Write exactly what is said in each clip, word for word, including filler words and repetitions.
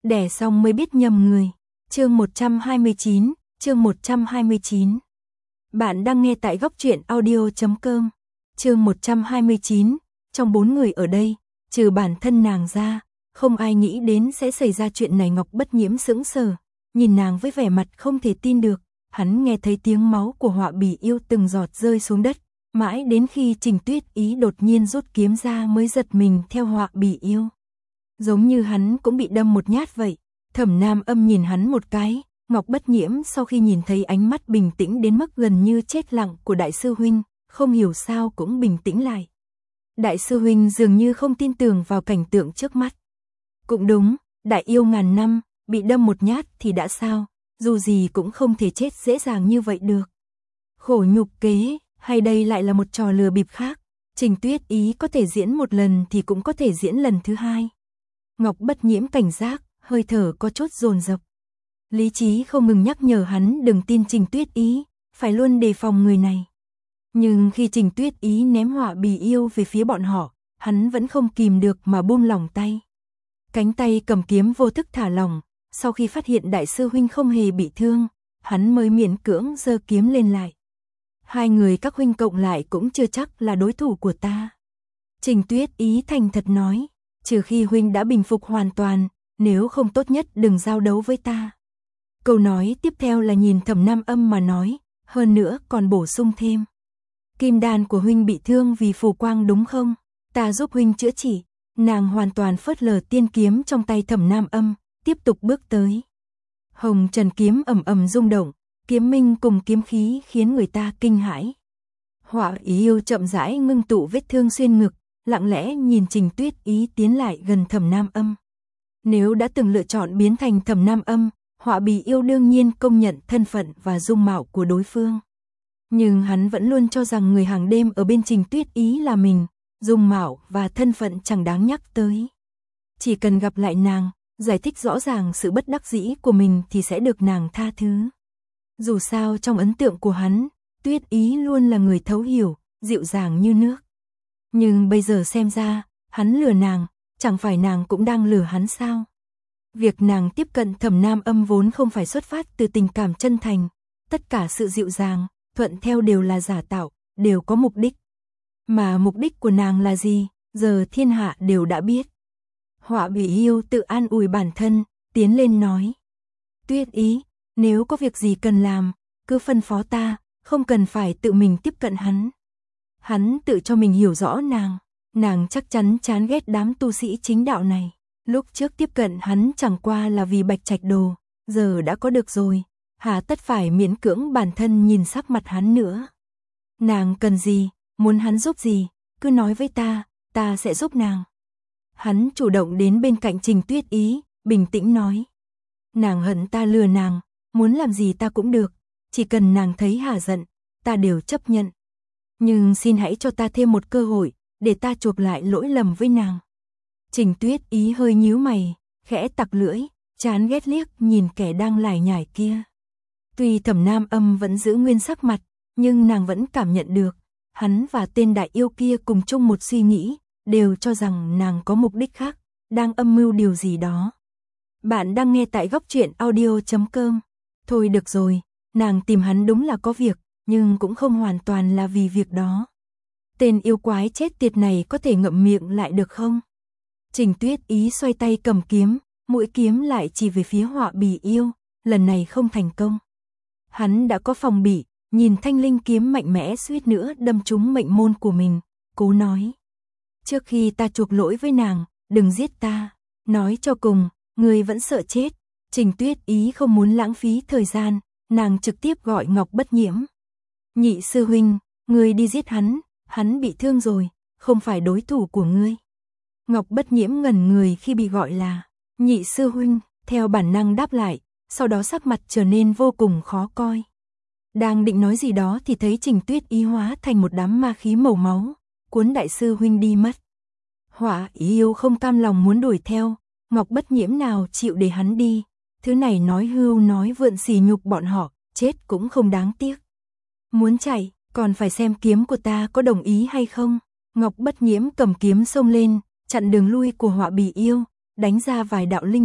đẻ xong mới biết nhầm người. Chương một trăm hai mươi chín, chương một trăm hai mươi chín. Bạn đang nghe tại góc truyện audio chấm com. Chương một trăm hai mươi chín, trong bốn người ở đây, trừ bản thân nàng ra, không ai nghĩ đến sẽ xảy ra chuyện này. Ngọc Bất Nhiễm sững sờ, nhìn nàng với vẻ mặt không thể tin được. Hắn nghe thấy tiếng máu của Họa Bì Yêu từng giọt rơi xuống đất, mãi đến khi Trình Tuyết Ý đột nhiên rút kiếm ra mới giật mình theo Họa Bì Yêu. Giống như hắn cũng bị đâm một nhát vậy. Thẩm Nam Âm nhìn hắn một cái. Ngọc Bất Nhiễm sau khi nhìn thấy ánh mắt bình tĩnh đến mức gần như chết lặng của đại sư huynh, không hiểu sao cũng bình tĩnh lại. Đại sư huynh dường như không tin tưởng vào cảnh tượng trước mắt. Cũng đúng, đại yêu ngàn năm, bị đâm một nhát thì đã sao, dù gì cũng không thể chết dễ dàng như vậy được. Khổ nhục kế, hay đây lại là một trò lừa bịp khác? Trình Tuyết Ý có thể diễn một lần thì cũng có thể diễn lần thứ hai. Ngọc Bất Nhiễm cảnh giác, hơi thở có chút dồn dập. Lý trí không ngừng nhắc nhở hắn đừng tin Trình Tuyết Ý, phải luôn đề phòng người này. Nhưng khi Trình Tuyết Ý ném Họa Bì Yêu về phía bọn họ, hắn vẫn không kìm được mà buông lỏng tay. Cánh tay cầm kiếm vô thức thả lỏng, sau khi phát hiện đại sư huynh không hề bị thương, hắn mới miễn cưỡng giơ kiếm lên lại. Hai người các huynh cộng lại cũng chưa chắc là đối thủ của ta. Trình Tuyết Ý thành thật nói, trừ khi huynh đã bình phục hoàn toàn, nếu không tốt nhất đừng giao đấu với ta. Câu nói tiếp theo là nhìn Thẩm Nam Âm mà nói, hơn nữa còn bổ sung thêm. Kim đan của huynh bị thương vì phù quang đúng không? Ta giúp huynh chữa trị. Nàng hoàn toàn phớt lờ tiên kiếm trong tay Thẩm Nam Âm, tiếp tục bước tới. Hồng Trần kiếm ầm ầm rung động, kiếm minh cùng kiếm khí khiến người ta kinh hãi. Họa Ý Yêu chậm rãi ngưng tụ vết thương xuyên ngực, lặng lẽ nhìn Trình Tuyết Ý tiến lại gần Thẩm Nam Âm. Nếu đã từng lựa chọn biến thành Thẩm Nam Âm, Họa Bì Yêu đương nhiên công nhận thân phận và dung mạo của đối phương. Nhưng hắn vẫn luôn cho rằng người hàng đêm ở bên Trình Tuyết Ý là mình, dung mạo và thân phận chẳng đáng nhắc tới. Chỉ cần gặp lại nàng, giải thích rõ ràng sự bất đắc dĩ của mình thì sẽ được nàng tha thứ. Dù sao trong ấn tượng của hắn, Tuyết Ý luôn là người thấu hiểu, dịu dàng như nước. Nhưng bây giờ xem ra, hắn lừa nàng, chẳng phải nàng cũng đang lừa hắn sao? Việc nàng tiếp cận Thẩm Nam Âm vốn không phải xuất phát từ tình cảm chân thành, tất cả sự dịu dàng, thuận theo đều là giả tạo, đều có mục đích. Mà mục đích của nàng là gì, giờ thiên hạ đều đã biết. Họa Bì Yêu tự an ủi bản thân, tiến lên nói. Tuyết Ý, nếu có việc gì cần làm, cứ phân phó ta, không cần phải tự mình tiếp cận hắn. Hắn tự cho mình hiểu rõ nàng, nàng chắc chắn chán ghét đám tu sĩ chính đạo này. Lúc trước tiếp cận hắn chẳng qua là vì Bạch Trạch Đồ, giờ đã có được rồi, hà tất phải miễn cưỡng bản thân nhìn sắc mặt hắn nữa. Nàng cần gì, muốn hắn giúp gì, cứ nói với ta, ta sẽ giúp nàng. Hắn chủ động đến bên cạnh Trình Tuyết Ý, bình tĩnh nói. Nàng hận ta lừa nàng, muốn làm gì ta cũng được, chỉ cần nàng thấy hả giận, ta đều chấp nhận. Nhưng xin hãy cho ta thêm một cơ hội, để ta chuộc lại lỗi lầm với nàng. Trình Tuyết Ý hơi nhíu mày, khẽ tặc lưỡi, chán ghét liếc nhìn kẻ đang lải nhải kia. Tuy Thẩm Nam Âm vẫn giữ nguyên sắc mặt, nhưng nàng vẫn cảm nhận được, hắn và tên đại yêu kia cùng chung một suy nghĩ, đều cho rằng nàng có mục đích khác, đang âm mưu điều gì đó. Bạn đang nghe tại góc truyện audio chấm com. Thôi được rồi, nàng tìm hắn đúng là có việc, nhưng cũng không hoàn toàn là vì việc đó. Tên yêu quái chết tiệt này có thể ngậm miệng lại được không? Trình Tuyết Ý xoay tay cầm kiếm, mũi kiếm lại chỉ về phía Họa Bì Yêu, lần này không thành công. Hắn đã có phòng bị, nhìn thanh linh kiếm mạnh mẽ suýt nữa đâm trúng mệnh môn của mình, cố nói. Trước khi ta chuộc lỗi với nàng, đừng giết ta, nói cho cùng, ngươi vẫn sợ chết. Trình Tuyết Ý không muốn lãng phí thời gian, nàng trực tiếp gọi Ngọc Bất Nhiễm. Nhị sư huynh, ngươi đi giết hắn, hắn bị thương rồi, không phải đối thủ của ngươi. Ngọc Bất Nhiễm ngẩn người khi bị gọi là nhị sư huynh, theo bản năng đáp lại, sau đó sắc mặt trở nên vô cùng khó coi. Đang định nói gì đó thì thấy Trình Tuyết Ý hóa thành một đám ma khí màu máu, cuốn đại sư huynh đi mất. Họa Ý Yêu không cam lòng muốn đuổi theo, Ngọc Bất Nhiễm nào chịu để hắn đi, thứ này nói hưu nói vượn sỉ nhục bọn họ, chết cũng không đáng tiếc. Muốn chạy, còn phải xem kiếm của ta có đồng ý hay không. Ngọc Bất Nhiễm cầm kiếm xông lên, chặn đường lui của Họa Bì Yêu, đánh ra vài đạo linh lực,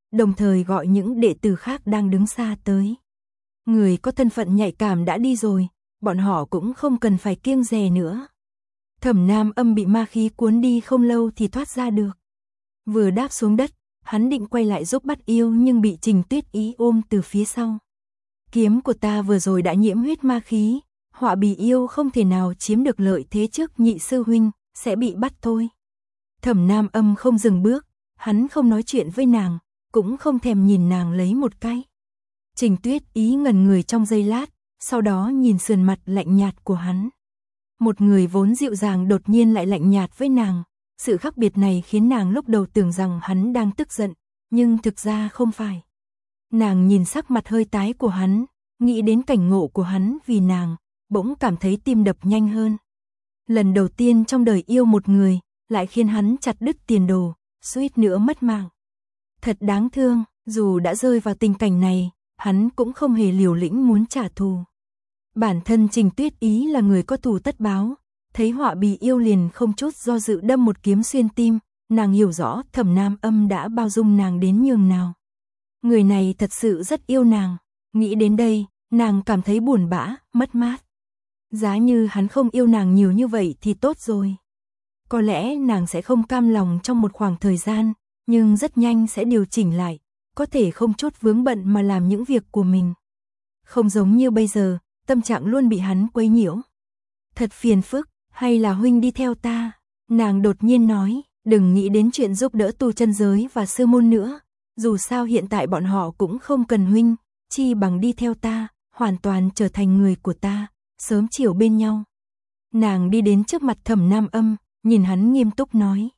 đồng thời gọi những đệ tử khác đang đứng xa tới. Người có thân phận nhạy cảm đã đi rồi, bọn họ cũng không cần phải kiêng dè nữa. Thẩm Nam Âm bị ma khí cuốn đi không lâu thì thoát ra được. Vừa đáp xuống đất, hắn định quay lại giúp bắt yêu nhưng bị Trình Tuyết Ý ôm từ phía sau. Kiếm của ta vừa rồi đã nhiễm huyết ma khí, Họa Bì yêu không thể nào chiếm được lợi thế trước nhị sư huynh, sẽ bị bắt thôi. Thẩm Nam Âm không dừng bước, hắn không nói chuyện với nàng, cũng không thèm nhìn nàng lấy một cái. Trình Tuyết Ý ngẩn người trong giây lát, sau đó nhìn sườn mặt lạnh nhạt của hắn. Một người vốn dịu dàng đột nhiên lại lạnh nhạt với nàng, sự khác biệt này khiến nàng lúc đầu tưởng rằng hắn đang tức giận, nhưng thực ra không phải. Nàng nhìn sắc mặt hơi tái của hắn, nghĩ đến cảnh ngộ của hắn vì nàng, bỗng cảm thấy tim đập nhanh hơn. Lần đầu tiên trong đời yêu một người, lại khiến hắn chặt đứt tiền đồ, suýt nữa mất mạng. Thật đáng thương, dù đã rơi vào tình cảnh này, hắn cũng không hề liều lĩnh muốn trả thù. Bản thân Trình Tuyết Ý là người có thù tất báo, thấy Họa Bì yêu liền không chút do dự đâm một kiếm xuyên tim, nàng hiểu rõ Thẩm Nam Âm đã bao dung nàng đến nhường nào. Người này thật sự rất yêu nàng, nghĩ đến đây, nàng cảm thấy buồn bã, mất mát. Giá như hắn không yêu nàng nhiều như vậy thì tốt rồi. Có lẽ nàng sẽ không cam lòng trong một khoảng thời gian, nhưng rất nhanh sẽ điều chỉnh lại, có thể không chút vướng bận mà làm những việc của mình. Không giống như bây giờ, tâm trạng luôn bị hắn quấy nhiễu. Thật phiền phức, hay là huynh đi theo ta? Nàng đột nhiên nói, đừng nghĩ đến chuyện giúp đỡ tu chân giới và sư môn nữa, dù sao hiện tại bọn họ cũng không cần huynh, chi bằng đi theo ta, hoàn toàn trở thành người của ta, sớm chiều bên nhau. Nàng đi đến trước mặt Thẩm Nam Âm, nhìn hắn nghiêm túc nói,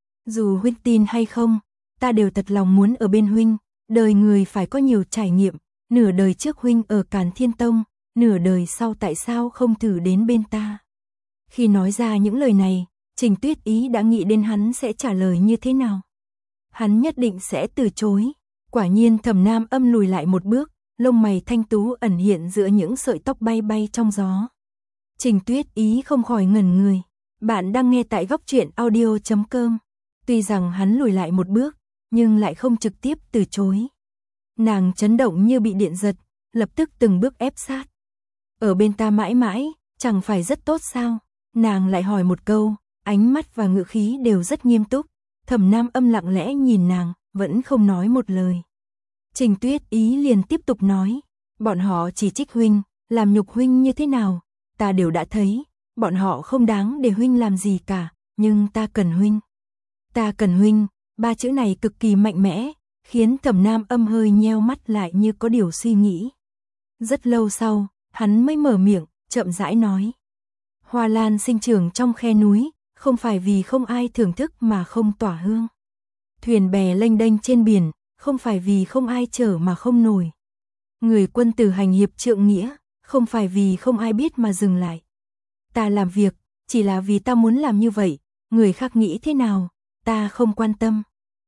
dù huynh tin hay không, ta đều thật lòng muốn ở bên huynh, đời người phải có nhiều trải nghiệm, nửa đời trước huynh ở Càn Thiên Tông, nửa đời sau tại sao không thử đến bên ta. Khi nói ra những lời này, Trình Tuyết Ý đã nghĩ đến hắn sẽ trả lời như thế nào. Hắn nhất định sẽ từ chối. Quả nhiên Thẩm Nam Âm lùi lại một bước, lông mày thanh tú ẩn hiện giữa những sợi tóc bay bay trong gió. Trình Tuyết Ý không khỏi ngẩn người. Bạn đang nghe tại góc truyện audio chấm com. Tuy rằng hắn lùi lại một bước, nhưng lại không trực tiếp từ chối. Nàng chấn động như bị điện giật, lập tức từng bước ép sát. Ở bên ta mãi mãi, chẳng phải rất tốt sao? Nàng lại hỏi một câu, ánh mắt và ngữ khí đều rất nghiêm túc. Thẩm Nam Âm lặng lẽ nhìn nàng, vẫn không nói một lời. Trình Tuyết Ý liền tiếp tục nói, bọn họ chỉ trích huynh, làm nhục huynh như thế nào, ta đều đã thấy, bọn họ không đáng để huynh làm gì cả, nhưng ta cần huynh. Ta cần huynh, ba chữ này cực kỳ mạnh mẽ, khiến Thẩm Nam Âm hơi nheo mắt lại như có điều suy nghĩ. Rất lâu sau, hắn mới mở miệng, chậm rãi nói. Hoa lan sinh trưởng trong khe núi, không phải vì không ai thưởng thức mà không tỏa hương. Thuyền bè lênh đênh trên biển, không phải vì không ai chở mà không nổi. Người quân tử hành hiệp trượng nghĩa, không phải vì không ai biết mà dừng lại. Ta làm việc, chỉ là vì ta muốn làm như vậy, người khác nghĩ thế nào, ta không quan tâm.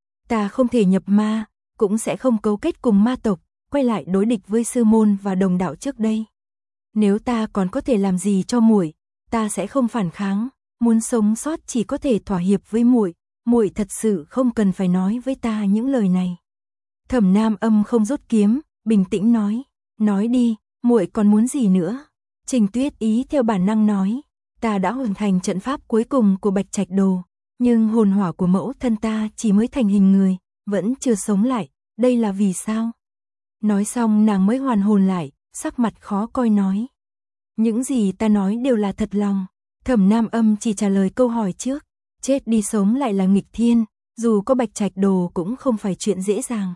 Ta không thể nhập ma, cũng sẽ không cấu kết cùng ma tộc, quay lại đối địch với sư môn và đồng đạo trước đây. Nếu ta còn có thể làm gì cho muội, ta sẽ không phản kháng, muốn sống sót chỉ có thể thỏa hiệp với muội, muội thật sự không cần phải nói với ta những lời này. Thẩm Nam Âm không rút kiếm, bình tĩnh nói, nói đi, muội còn muốn gì nữa? Trình Tuyết Ý theo bản năng nói, ta đã hoàn thành trận pháp cuối cùng của Bạch Trạch Đồ, nhưng hồn hỏa của mẫu thân ta chỉ mới thành hình người, vẫn chưa sống lại, đây là vì sao? Nói xong nàng mới hoàn hồn lại, sắc mặt khó coi nói. Những gì ta nói đều là thật lòng. Thẩm Nam Âm chỉ trả lời câu hỏi trước, chết đi sống lại là nghịch thiên, dù có Bạch Trạch Đồ cũng không phải chuyện dễ dàng.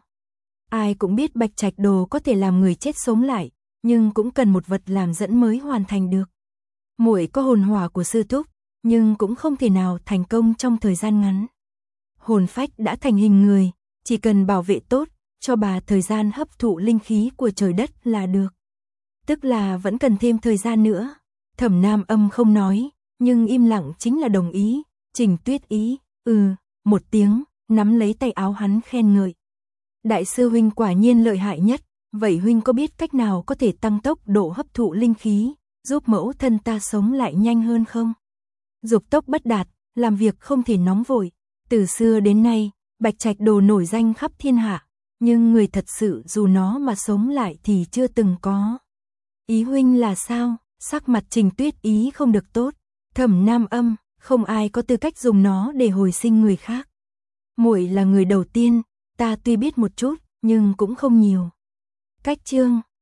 Ai cũng biết Bạch Trạch Đồ có thể làm người chết sống lại, nhưng cũng cần một vật làm dẫn mới hoàn thành được. Muội có hồn hỏa của sư thúc, nhưng cũng không thể nào thành công trong thời gian ngắn. Hồn phách đã thành hình người, chỉ cần bảo vệ tốt, cho bà thời gian hấp thụ linh khí của trời đất là được. Tức là vẫn cần thêm thời gian nữa. Thẩm Nam Âm không nói, nhưng im lặng chính là đồng ý. Trình Tuyết Ý, ừ, một tiếng, nắm lấy tay áo hắn khen ngợi. Đại sư huynh quả nhiên lợi hại nhất, vậy huynh có biết cách nào có thể tăng tốc độ hấp thụ linh khí, giúp mẫu thân ta sống lại nhanh hơn không? Dục tốc bất đạt, làm việc không thể nóng vội. Từ xưa đến nay, Bạch Trạch Đồ nổi danh khắp thiên hạ, Nhưng người thật sự dù nó mà sống lại thì chưa từng có. Ý huynh là sao? Sắc mặt Trình Tuyết Ý không được tốt. Thẩm Nam Âm, không ai có tư cách dùng nó để hồi sinh người khác. Muội là người đầu tiên, ta tuy biết một chút, nhưng cũng không nhiều. Cách chương